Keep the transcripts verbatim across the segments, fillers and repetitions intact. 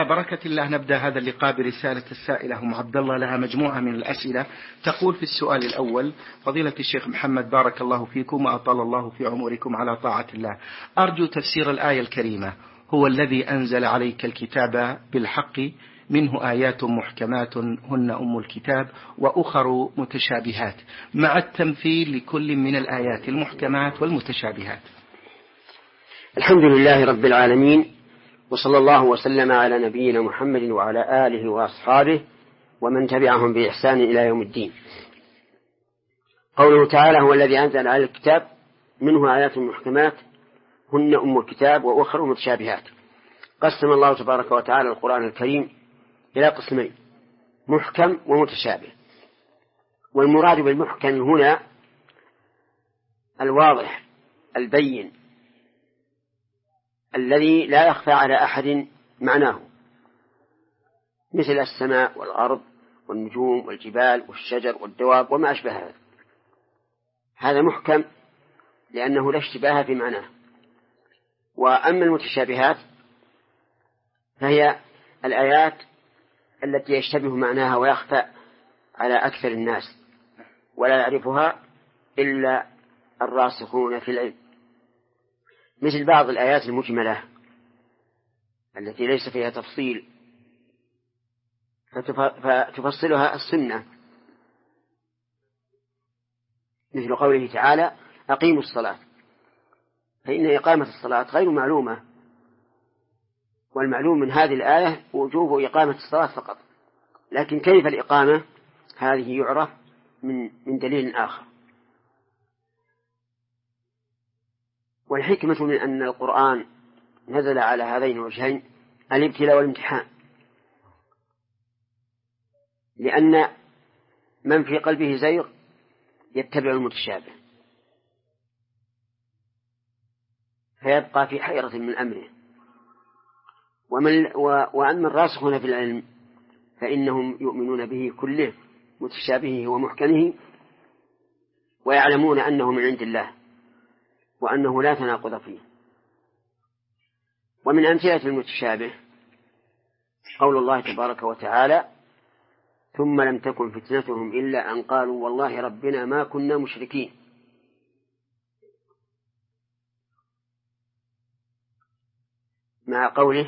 على بركة الله نبدأ هذا اللقاء برسالة السائلة أم عبد الله، لها مجموعة من الأسئلة. تقول في السؤال الأول: فضيلة الشيخ محمد بارك الله فيكم وأطال الله في عمركم على طاعة الله، أرجو تفسير الآية الكريمة: هو الذي أنزل عليك الكتاب بالحق منه آيات محكمات هن أم الكتاب وأخر متشابهات، مع التمثيل لكل من الآيات المحكمات والمتشابهات. الحمد لله رب العالمين، وصلى الله وسلم على نبينا محمد وعلى آله وأصحابه ومن تبعهم بإحسان إلى يوم الدين. قوله تعالى: هو الذي أنزل على الكتاب منه آيات محكمات هن أم الكتاب وأخر متشابهات. قسم الله تبارك وتعالى القرآن الكريم إلى قسمين: محكم ومتشابه. والمراد بالمحكم هنا الواضح البين الذي لا يخفى على أحد معناه، مثل السماء والأرض والنجوم والجبال والشجر والدواب وما أشبه هذا. هذا محكم لأنه لا اشتباه في معناه. وأما المتشابهات فهي الآيات التي يشتبه معناها ويخفى على أكثر الناس ولا يعرفها إلا الراسخون في العلم، مثل بعض الآيات المجملة التي ليس فيها تفصيل فتفصلها السنة، مثل قوله تعالى: أقيموا الصلاة، فإن إقامة الصلاة غير معلومة، والمعلوم من هذه الآية وجوب إقامة الصلاة فقط، لكن كيف الإقامة هذه يعرف من من دليل آخر. والحكمة من أن القرآن نزل على هذين الوجهين الابتلاء والامتحان، لأن من في قلبه زيغ يتبع المتشابه فيبقى في حيرة من أمره، ومن وأما الراسخون في العلم فإنهم يؤمنون به كله، متشابهه ومحكمه، ويعلمون أنه من عند الله وأنه لا تناقض فيه. ومن أمثلة المتشابه قول الله تبارك وتعالى: ثم لم تكن فتنتهم إلا أن قالوا والله ربنا ما كنا مشركين. مع قوله: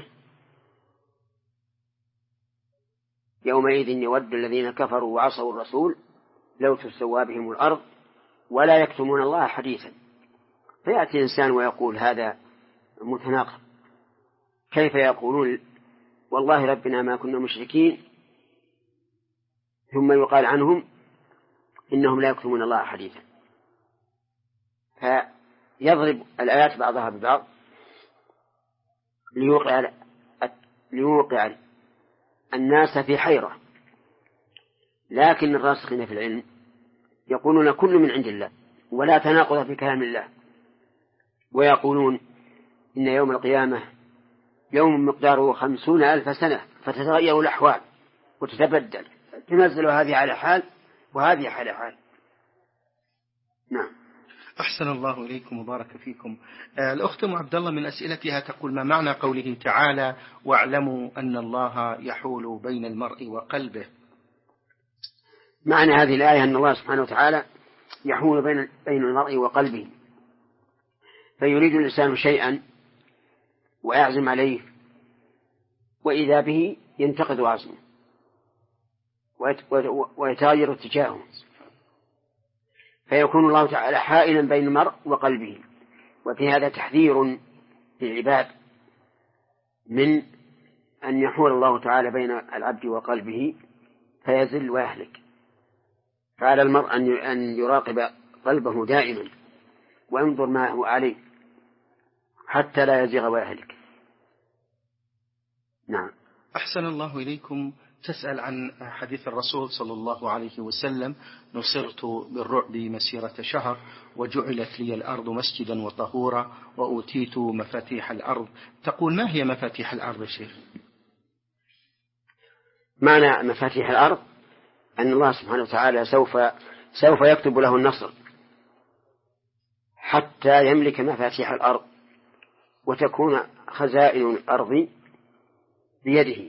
يومئذ يود الذين كفروا وعصوا الرسول لو تسوى بهم الأرض ولا يكتمون الله حديثا. فيأتي إنسان ويقول هذا متناقض، كيف يقولون والله ربنا ما كنا مشركين ثم يقال عنهم إنهم لا يكتمون الله حديثا؟ فيضرب الآيات بعضها ببعض ليوقع ليوقع الناس في حيرة. لكن الراسخين في العلم يقولون كل من عند الله ولا تناقض في كلام الله، ويقولون إن يوم القيامة يوم مقداره خمسون ألف سنة فتتغير الأحوال وتتبدل، تنزل هذه على حال وهذه على حال. نعم. أحسن الله إليكم وبارك فيكم. آه الأخت أم عبد الله من أسئلتها تقول: ما معنى قوله تعالى: واعلموا أن الله يحول بين المرء وقلبه؟ معنى هذه الآية أن الله سبحانه وتعالى يحول بين بين المرء وقلبه، فيريد الإنسان شيئا ويعزم عليه وإذا به ينتقد عزمه ويتغير اتجاهه، فيكون الله تعالى حائلا بين المرء وقلبه. وفي هذا تحذير للعباد من أن يحول الله تعالى بين العبد وقلبه فيزل ويهلك. فعلى المرء أن يراقب قلبه دائما وينظر ما هو عليه حتى لا يزيغ ويهلك. نعم. أحسن الله إليكم. تسأل عن حديث الرسول صلى الله عليه وسلم: نصرت بالرعب مسيرة شهر وجعلت لي الأرض مسجدا وطهورا وأوتيت مفاتيح الأرض. تقول: ما هي مفاتيح الأرض يا شيخ؟ معنى مفاتيح الأرض أن الله سبحانه وتعالى سوف سوف يكتب له النصر حتى يملك مفاتيح الأرض، وتكون خزائن الأرض بيده،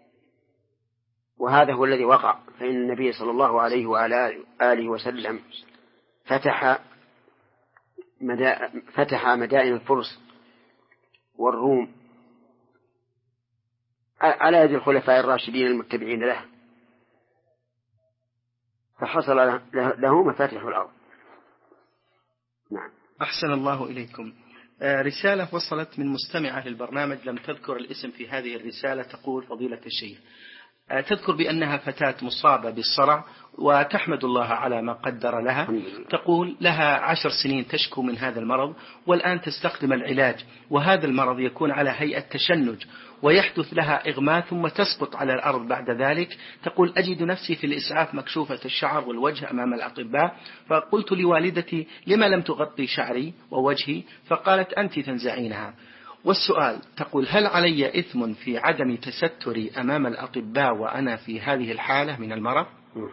وهذا هو الذي وقع. فإن النبي صلى الله عليه وعلى آله وسلم فتح مدا... فتح مدائن الفرس والروم على يد الخلفاء الراشدين المتبعين له، فحصل له مفاتيح الأرض. نعم. أحسن الله إليكم. رسالة وصلت من مستمعة للبرنامج لم تذكر الاسم في هذه الرسالة، تقول: فضيلة الشيخ، تذكر بأنها فتاة مصابة بالصرع وتحمد الله على ما قدر لها. تقول: لها عشر سنين تشكو من هذا المرض، والآن تستخدم العلاج، وهذا المرض يكون على هيئة تشنج، ويحدث لها إغماء ثم تسقط على الأرض بعد ذلك. تقول: أجد نفسي في الإسعاف مكشوفة الشعر والوجه أمام الأطباء، فقلت لوالدتي: لما لم تغطي شعري ووجهي؟ فقالت: أنت تنزعينها. والسؤال، تقول: هل علي إثم في عدم تستري أمام الأطباء وأنا في هذه الحالة من المرض؟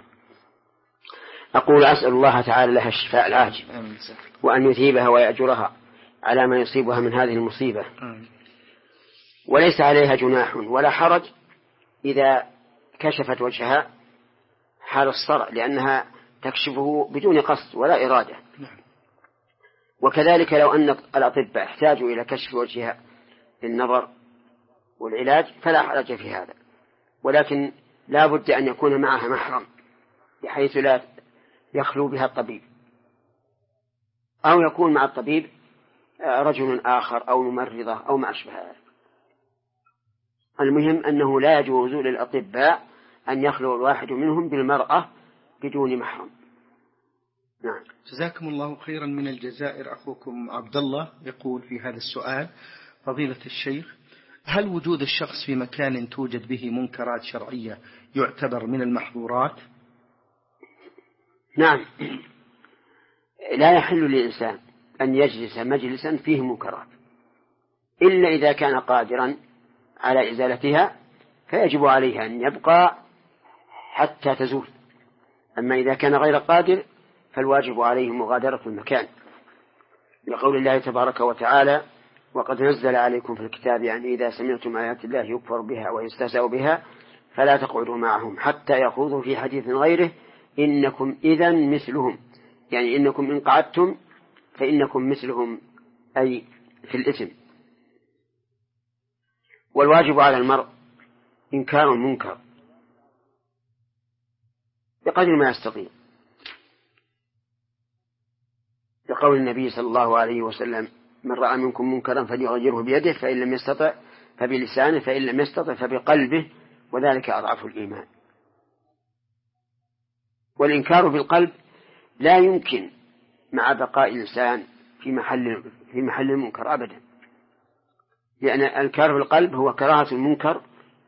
أقول: أسأل الله تعالى لها الشفاء العاجل، وأن يثيبها ويأجرها على ما يصيبها من هذه المصيبة. وليس عليها جناح ولا حرج إذا كشفت وجهها حال الصرع، لأنها تكشفه بدون قصد ولا إرادة. وكذلك لو أن الأطباء احتاجوا إلى كشف وجهها للنظر والعلاج فلا حرج في هذا، ولكن لا بد أن يكون معها محرم بحيث لا يخلو بها الطبيب، أو يكون مع الطبيب رجل آخر أو ممرضة أو ما أشبه ذلك. المهم أنه لا يجوز للأطباء أن يخلو الواحد منهم بالمرأة بدون محرم. نعم. جزاكم الله خيرا من الجزائر. أخوكم عبد الله يقول في هذا السؤال: فضيلة الشيخ، هل وجود الشخص في مكان توجد به منكرات شرعية يعتبر من المحظورات؟ نعم. لا يحل للإنسان أن يجلس مجلسا فيه منكرات إلا إذا كان قادرا على إزالتها، فيجب عليه أن يبقى حتى تزول. أما إذا كان غير قادر فالواجب عليه مغادرة المكان، لقول الله تبارك وتعالى: وقد نزل عليكم في الكتاب أن إذا سمعتم آيات الله يكفر بها ويستهزأ بها فلا تقعدوا معهم حتى يخوضوا في حديث غيره إنكم إذن مثلهم، يعني إنكم إن قعدتم فإنكم مثلهم، أي في الإثم. والواجب على المرء إنكار المنكر بقدر ما يستطيع، لقول النبي صلى الله عليه وسلم: من رأى منكم منكرا فليغيره بيده، فإن لم يستطع فبلسانه، فإن لم يستطع فبقلبه، وذلك أضعف الإيمان. والإنكار بالقلب لا يمكن مع بقاء الإنسان في محل في محل المنكر أبدا، لأن الإنكار بالقلب هو كراهة المنكر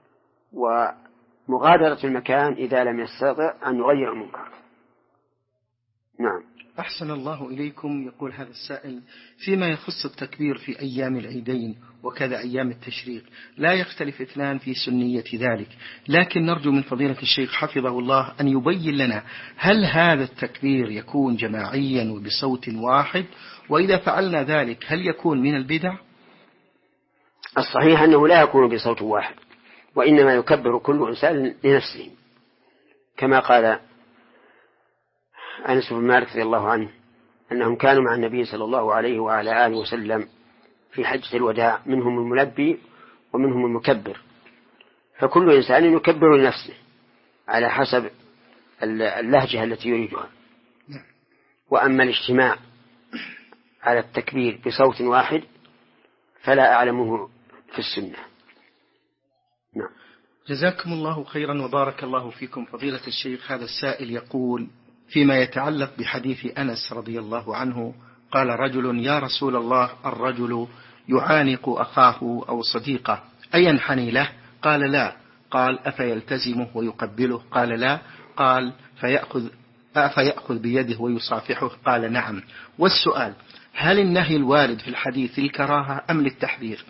ومغادرة المكان إذا لم يستطع أن يغير المنكر. نعم. أحسن الله إليكم. يقول هذا السائل: فيما يخص التكبير في أيام العيدين وكذا أيام التشريق لا يختلف اثنان في سنية ذلك، لكن نرجو من فضيلة الشيخ حفظه الله أن يبين لنا هل هذا التكبير يكون جماعيا وبصوت واحد، وإذا فعلنا ذلك هل يكون من البدع؟ الصحيح أنه لا يكون بصوت واحد، وإنما يكبر كل إنسان لنفسه، كما قال أنس بن مالك رضي الله عنه أنهم كانوا مع النبي صلى الله عليه وعلى آله وسلم في حجة الوداع، منهم الملبي ومنهم المكبر، فكل إنسان يكبر لنفسه على حسب اللهجة التي يريدها. وأما الاجتماع على التكبير بصوت واحد فلا أعلمه في السنة. نعم. جزاكم الله خيرا وبارك الله فيكم فضيلة الشيخ. هذا السائل يقول: فيما يتعلق بحديث أنس رضي الله عنه، قال رجل: يا رسول الله، الرجل يعانق أخاه أو صديقه أينحني له؟ قال: لا. قال: أفيلتزمه ويقبله؟ قال: لا. قال: فيأخذ أفيأخذ بيده ويصافحه؟ قال: نعم. والسؤال: هل النهي الوارد في الحديث للكراهة أم للتحذير؟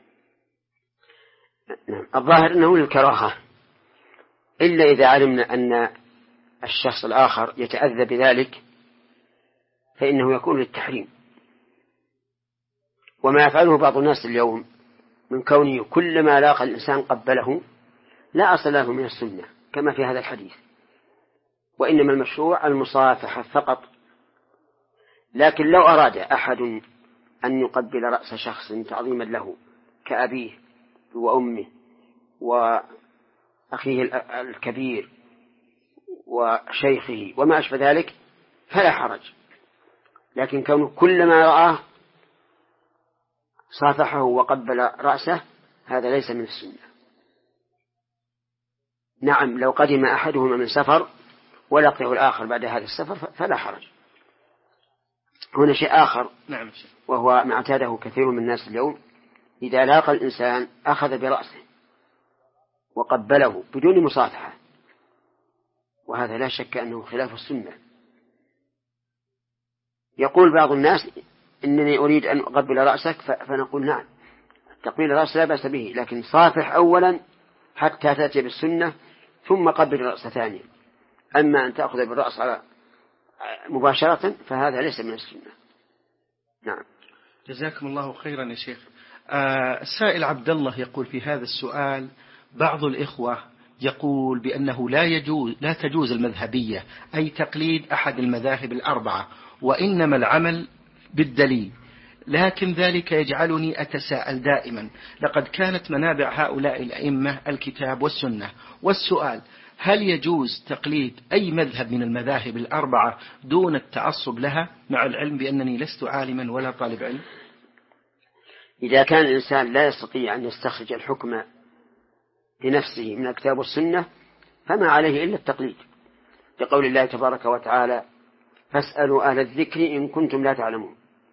الظاهر أنه للكراهة، إلا إذا علمنا أن الشخص الآخر يتأذى بذلك فإنه يكون للتحريم. وما يفعله بعض الناس اليوم من كونه كلما لاقى الإنسان قبله لا أصل له من السنة كما في هذا الحديث، وإنما المشروع المصافحة فقط. لكن لو أراد أحد أن يقبل رأس شخص تعظيما له كأبيه وأمه وأخيه الكبير وشيخه وما أشبه ذلك فلا حرج، لكن كونه كلما رآه صافحه وقبل رأسه هذا ليس من السنة. نعم لو قدم أحدهما من سفر ولقيه الآخر بعد هذا السفر فلا حرج. هنا شيء آخر نعم. وهو ما اعتاده كثير من الناس اليوم، إذا لاقى الإنسان أخذ برأسه وقبله بدون مصافحة، وهذا لا شك أنه خلاف السنة. يقول بعض الناس إنني أريد أن أقبل رأسك، فنقول نعم تقبيل الرأس لا بأس به، لكن صافح أولا حتى تأتي بالسنة ثم قبل الرأس ثانيا. أما أن تأخذ بالرأس على مباشرة فهذا ليس من السنة. نعم. جزاكم الله خيرا يا شيخ. آه السائل عبد الله يقول في هذا السؤال: بعض الإخوة يقول بأنه لا يجوز لا تجوز المذهبية، أي تقليد أحد المذاهب الأربعة، وإنما العمل بالدليل، لكن ذلك يجعلني أتساءل دائما، لقد كانت منابع هؤلاء الأئمة الكتاب والسنة، والسؤال: هل يجوز تقليد أي مذهب من المذاهب الأربعة دون التعصب لها، مع العلم بأنني لست عالما ولا طالب علم؟ إذا كان الإنسان لا يستطيع أن يستخرج الحكم بنفسه من الكتاب والسنة فما عليه إلا التقليد، لقول الله تبارك وتعالى: فاسألوا أهل الذكر إن كنتم لا تعلمون.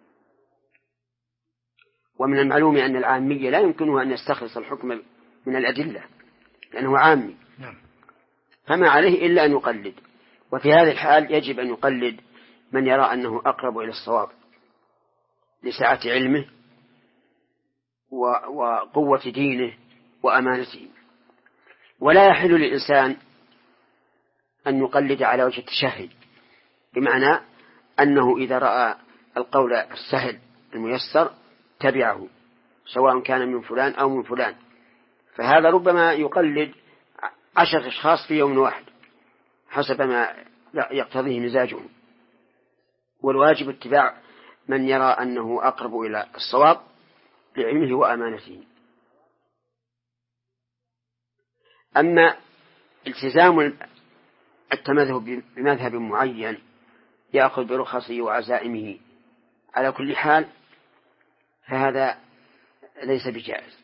ومن المعلوم أن العامي لا يمكنه أن يستخلص الحكم من الأدلة لأنه عامي، فما عليه إلا أن يقلد. وفي هذه الحال يجب أن يقلد من يرى أنه أقرب إلى الصواب لسعة علمه وقوة دينه وأمانته. ولا يحل للإنسان أن يقلد على وجه التشهي، بمعنى أنه إذا رأى القول السهل الميسر تبعه سواء كان من فلان أو من فلان، فهذا ربما يقلد عشر أشخاص في يوم واحد حسب ما يقتضيه مزاجهم. والواجب اتباع من يرى أنه أقرب إلى الصواب لعلمه وأمانته. أما التزام التمذهب بمذهب معين يأخذ برخصه وعزائمه على كل حال فهذا ليس بجائز،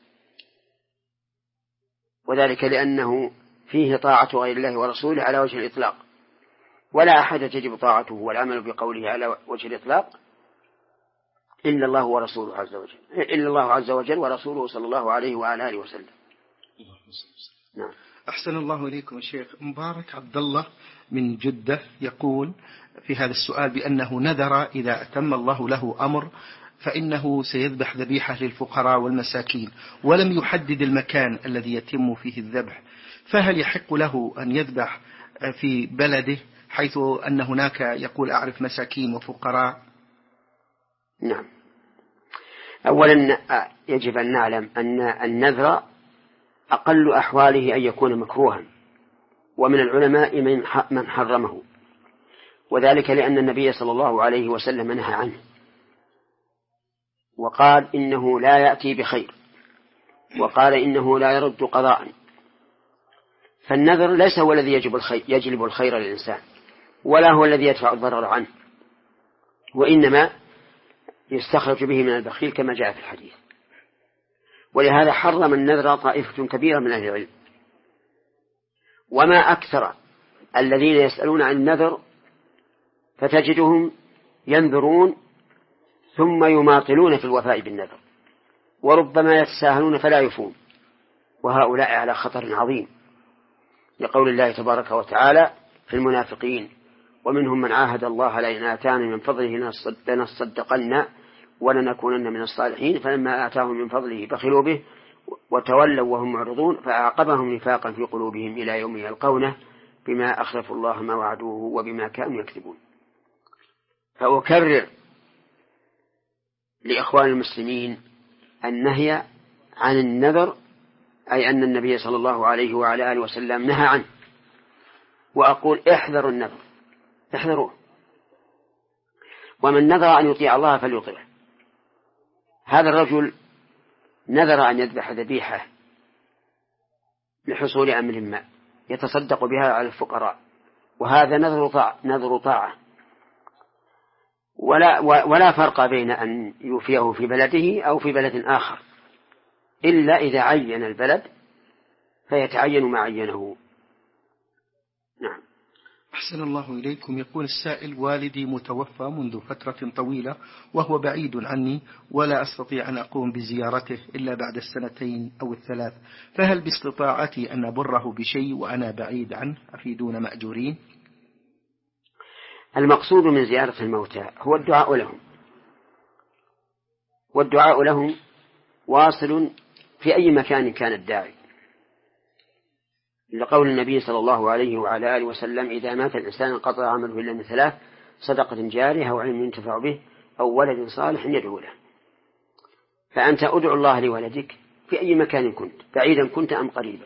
وذلك لأنه فيه طاعة غير الله ورسوله على وجه الإطلاق، ولا أحد تجب طاعته والعمل بقوله على وجه الإطلاق إلا الله ورسوله عز وجل إلا الله عز وجل ورسوله صلى الله عليه وعلى آله وسلم. نعم. أحسن الله إليكم يا شيخ. مبارك عبد الله من جدة يقول في هذا السؤال بأنه نذر إذا أتم الله له أمر فإنه سيذبح ذبيحة للفقراء والمساكين، ولم يحدد المكان الذي يتم فيه الذبح، فهل يحق له أن يذبح في بلده حيث أن هناك يقول أعرف مساكين وفقراء؟ نعم. أولا يجب أن نعلم أن النذر أقل أحواله أن يكون مكروها، ومن العلماء من حرمه، وذلك لأن النبي صلى الله عليه وسلم نهى عنه وقال إنه لا يأتي بخير، وقال إنه لا يرد قضاء. فالنذر ليس هو الذي يجب الخير يجلب الخير للإنسان، ولا هو الذي يدفع الضرر عنه، وإنما يستخرج به من البخيل كما جاء في الحديث. ولهذا حرم النذر طائفة كبيرة من أهل العلم. وما أكثر الذين يسألون عن النذر فتجدهم ينذرون ثم يماطلون في الوفاء بالنذر، وربما يتساهلون فلا يفون، وهؤلاء على خطر عظيم، لقول الله تبارك وتعالى في المنافقين: ومنهم من عاهد الله لئن آتانا من فضله لنصدقن ولنكونن من الصالحين فلما آتاهم من فضله بخلوا به وتولوا وهم معرضون فأعقبهم نفاقا في قلوبهم إلى يوم يلقونه بما أخلفوا الله ما وعدوه وبما كانوا يكذبون. فأكرر لإخوان المسلمين النهي عن النذر أي أن النبي صلى الله عليه وعلى آله وسلم نهى عنه، وأقول احذروا النذر، احذروه. ومن نذر أن يطيع الله فليطيعه. هذا الرجل نذر أن يذبح ذبيحة لحصول أمر ما يتصدق بها على الفقراء، وهذا نذر طاعة, نذر طاعة ولا, ولا فرق بين أن يوفيه في بلده أو في بلد آخر، إلا إذا عين البلد فيتعين ما عينه. نعم. أحسن الله إليكم. يقول السائل: والدي متوفى منذ فترة طويلة وهو بعيد عني، ولا أستطيع أن أقوم بزيارته إلا بعد السنتين أو الثلاث، فهل باستطاعتي أن أبره بشيء وأنا بعيد عنه أفيدون مأجورين؟ المقصود من زيارة الموتى هو الدعاء لهم، والدعاء لهم واصل في أي مكان كان الداعي، لقول النبي صلى الله عليه وعلى آله وسلم: إذا مات الإنسان انقطع عمله إلا من ثلاث: صدقة جارية أو علم ينتفع به أو ولد صالح يدعو له. فأنت أدعو الله لولدك في أي مكان كنت، بعيدا كنت أم قريبا،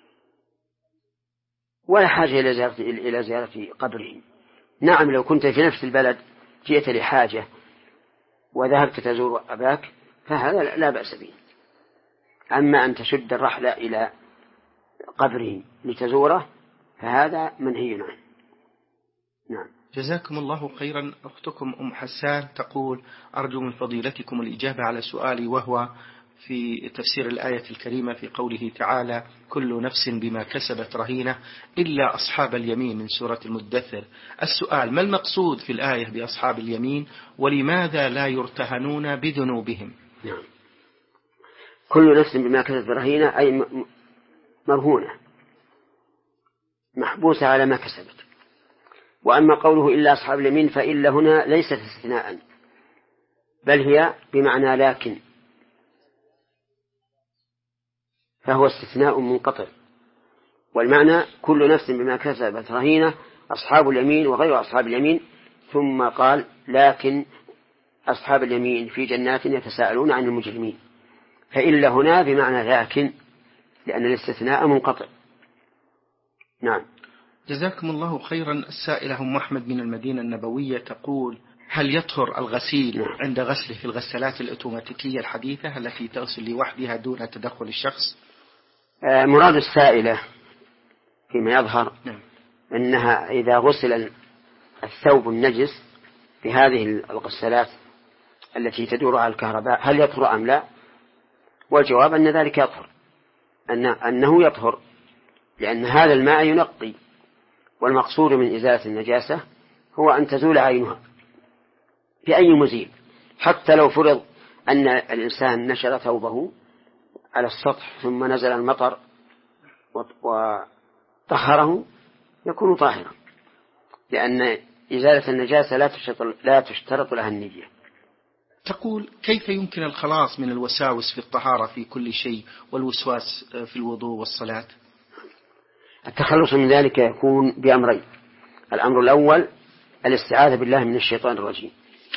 ولا حاجة إلى زيارة, إلى زيارة قبره. نعم، لو كنت في نفس البلد جئت لحاجة وذهبت تزور أباك فهذا لا بأس به، أما أن تشد الرحلة إلى قبره لتزوره فهذا منهي عنه. نعم. جزاكم الله خيرا. أختكم أم حسان تقول: أرجو من فضيلتكم الإجابة على سؤالي، وهو في تفسير الآية الكريمة في قوله تعالى: كل نفس بما كسبت رهينة إلا أصحاب اليمين، من سورة المدثر. السؤال: ما المقصود في الآية بأصحاب اليمين، ولماذا لا يرتهنون بذنوبهم؟ نعم. كل نفس بما كسبت رهينة أي مرهونة محبوسة على ما كسبت. وأما قوله إلا أصحاب اليمين فإلا هنا ليست استثناء، بل هي بمعنى لكن، فهو استثناء منقطع، والمعنى كل نفس بما كسبت رهينة، أصحاب اليمين وغير أصحاب اليمين. ثم قال: لكن أصحاب اليمين في جنات يتساءلون عن المجرمين، فإلا هنا بمعنى لكن، لأن الاستثناء منقطع. نعم. جزاكم الله خيرا. السائلة أم أحمد من المدينة النبوية تقول: هل يطهر الغسيل نعم. عند غسله في الغسالات الأوتوماتيكية الحديثة التي تغسل لوحدها دون تدخل الشخص؟ آه مراد السائلة فيما يظهر نعم. أنها إذا غسل الثوب النجس في هذه الغسالات التي تدور على الكهرباء هل يطهر أم لا؟ والجواب أن ذلك يطهر، أن أنه يطهر، لأن هذا الماء ينقي، والمقصود من إزالة النجاسة هو أن تزول عينها بأي مزيل. حتى لو فرض أن الإنسان نشر ثوبه على السطح ثم نزل المطر وطهره يكون طاهرا، لأن إزالة النجاسة لا تشترط, لا تشترط لها النية. تقول: كيف يمكن الخلاص من الوساوس في الطهارة في كل شيء والوسواس في الوضوء والصلاة؟ التخلص من ذلك يكون بأمرين: الأمر الأول الاستعاذة بالله من الشيطان الرجيم،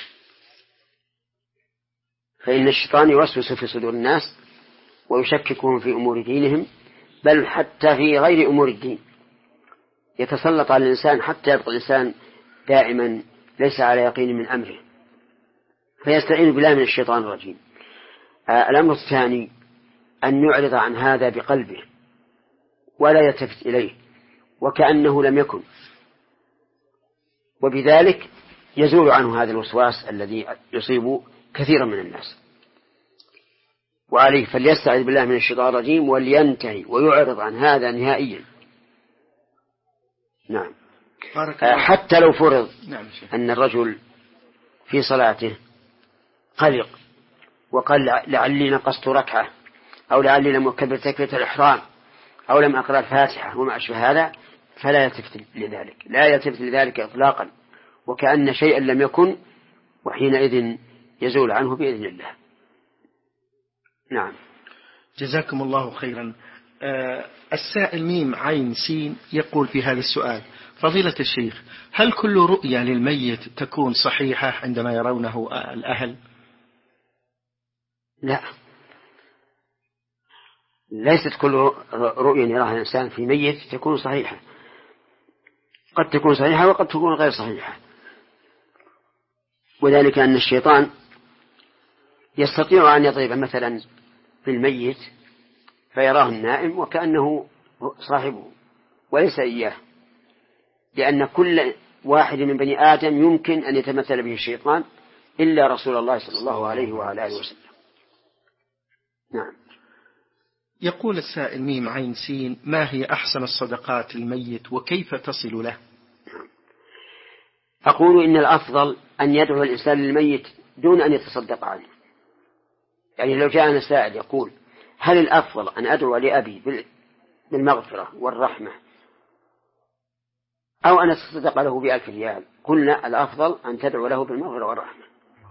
فإن الشيطان يوسوس في صدور الناس ويشككهم في أمور دينهم، بل حتى في غير أمور الدين، يتسلط على الإنسان حتى يبقى الإنسان دائما ليس على يقين من أمره، فيستعين بالله من الشيطان الرجيم. آه الأمر الثاني أن يعرض عن هذا بقلبه ولا يلتفت إليه وكأنه لم يكن، وبذلك يزول عنه هذا الوسواس الذي يصيب كثيرا من الناس. وعليه فليستعذ بالله من الشيطان الرجيم ولينتهي ويعرض عن هذا نهائيا. نعم. حتى لو فرض نعم أن الرجل في صلاته قلق وقال لعلي نقصت ركعة أو لعلي لم أكبر تكبيرة الإحرام أو لم أقرأ الفاتحة وما أشبه هذا، فلا يلتفت لذلك، لا يلتفت لذلك إطلاقا، وكأن شيئا لم يكن، وحينئذ يزول عنه بإذن الله. نعم. جزاكم الله خيرا. آه السائل ميم عين سين يقول في هذا السؤال: فضيلة الشيخ، هل كل رؤيا للميت تكون صحيحة عندما يرونه الأهل؟ لا، ليست كل رؤية يراها الإنسان في ميت تكون صحيحة، قد تكون صحيحة وقد تكون غير صحيحة. وذلك أن الشيطان يستطيع أن يضرب مثلا في الميت فيراه النائم وكأنه صاحبه وليس إياه، لأن كل واحد من بني آدم يمكن أن يتمثل به الشيطان إلا رسول الله صلى الله عليه وعلى آله وسلم. نعم. يقول السائل ميم عين سين: ما هي أحسن الصدقات للميت وكيف تصل له؟ أقول إن الأفضل أن يدعو الإنسان للميت دون أن يتصدق عنه. يعني لو جاءنا سائل يقول: هل الأفضل أن أدعو لأبي بالمغفرة والرحمة أو أن أتصدق له بألف ريال؟ قلنا الأفضل أن تدعو له بالمغفرة والرحمة.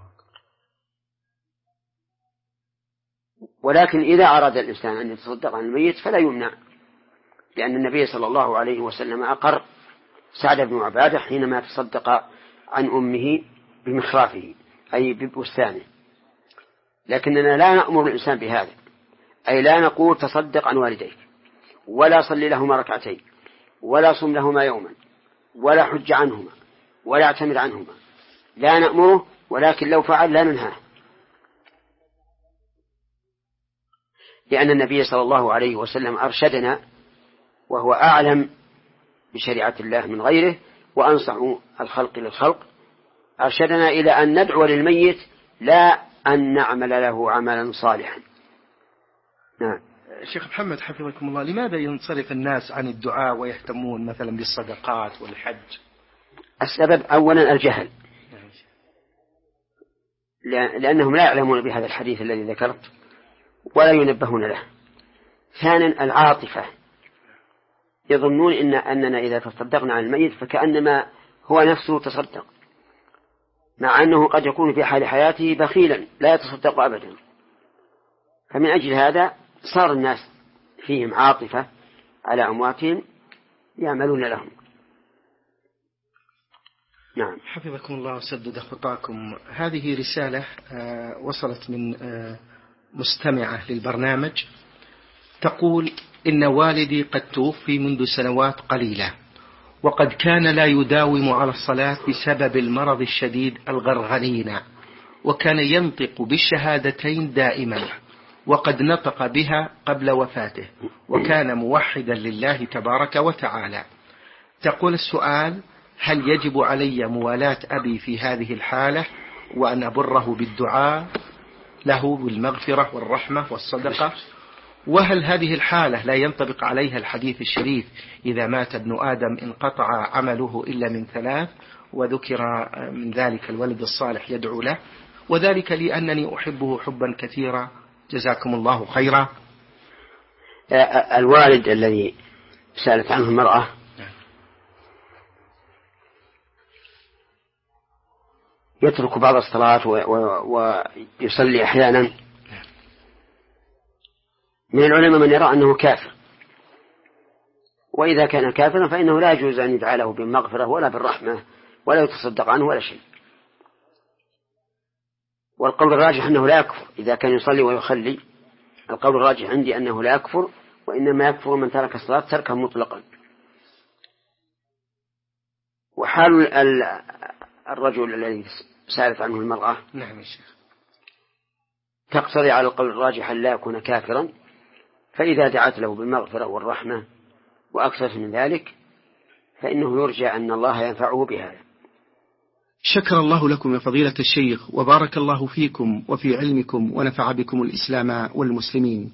ولكن إذا أراد الإنسان أن يتصدق عن الميت فلا يمنع، لأن النبي صلى الله عليه وسلم أقر سعد بن عبادة حينما تصدق عن أمه بمخرافه أي ببستانه. لكننا لا نأمر الإنسان بهذا، أي لا نقول تصدق عن والديك ولا صلي لهما ركعتين ولا صم لهما يوما ولا حج عنهما ولا اعتمر عنهما، لا نأمره، ولكن لو فعل لا ننهاه، لأن النبي صلى الله عليه وسلم أرشدنا وهو أعلم بشريعة الله من غيره وأنصح الخلق للخلق، أرشدنا إلى أن ندعو للميت لا أن نعمل له عملا صالحا. نعم. شيخ محمد حفظكم الله، لماذا ينصرف الناس عن الدعاء ويهتمون مثلا بالصدقات والحج؟ السبب أولا الجهل، لأنهم لا يعلمون بهذا الحديث الذي ذكرت ولا ينبهون له. ثانيا العاطفة، يظنون إن أننا إذا تصدقنا عن الميت فكأنما هو نفسه تصدق، مع أنه قد يكون في حال حياته بخيلا لا يتصدق أبدا. فمن أجل هذا صار الناس فيهم عاطفة على أمواتهم يعملون لهم. نعم. حفظكم الله وسدد خطاكم. هذه رسالة وصلت من مستمعة للبرنامج تقول: إن والدي قد توفي منذ سنوات قليلة، وقد كان لا يداوم على الصلاة بسبب المرض الشديد الغرغرينة، وكان ينطق بالشهادتين دائما، وقد نطق بها قبل وفاته، وكان موحدا لله تبارك وتعالى. تقول السؤال: هل يجب علي موالاة أبي في هذه الحالة وأن أبره بالدعاء له بالمغفرة والرحمة والصدقة؟ وهل هذه الحالة لا ينطبق عليها الحديث الشريف: إذا مات ابن آدم انقطع عمله إلا من ثلاث، وذكر من ذلك الولد الصالح يدعو له، وذلك لأنني أحبه حبا كثيرا، جزاكم الله خيرا. الوالد الذي سألت عنه المرأة يترك بعض الصلاة ويصلي أحيانا، من العلماء من يرى أنه كافر، وإذا كان كافرا فإنه لا يجوز أن يدعى له بالمغفرة ولا بالرحمة ولا يتصدق عنه ولا شيء. والقول الراجح أنه لا يكفر إذا كان يصلي ويخلي. القول الراجح عندي أنه لا يكفر، وإنما يكفر من ترك الصلاة تركا مطلقا. وحال الرجل الذي سألت عنه المرأة نعم الشيخ تقتضي على القول الراجح أن لا يكون كافرا، فإذا دعت له بالمغفرة والرحمة وأكثر من ذلك فإنه يرجى أن الله ينفعه بهذا. شكر الله لكم يا فضيلة الشيخ، وبارك الله فيكم وفي علمكم، ونفع بكم الإسلام والمسلمين.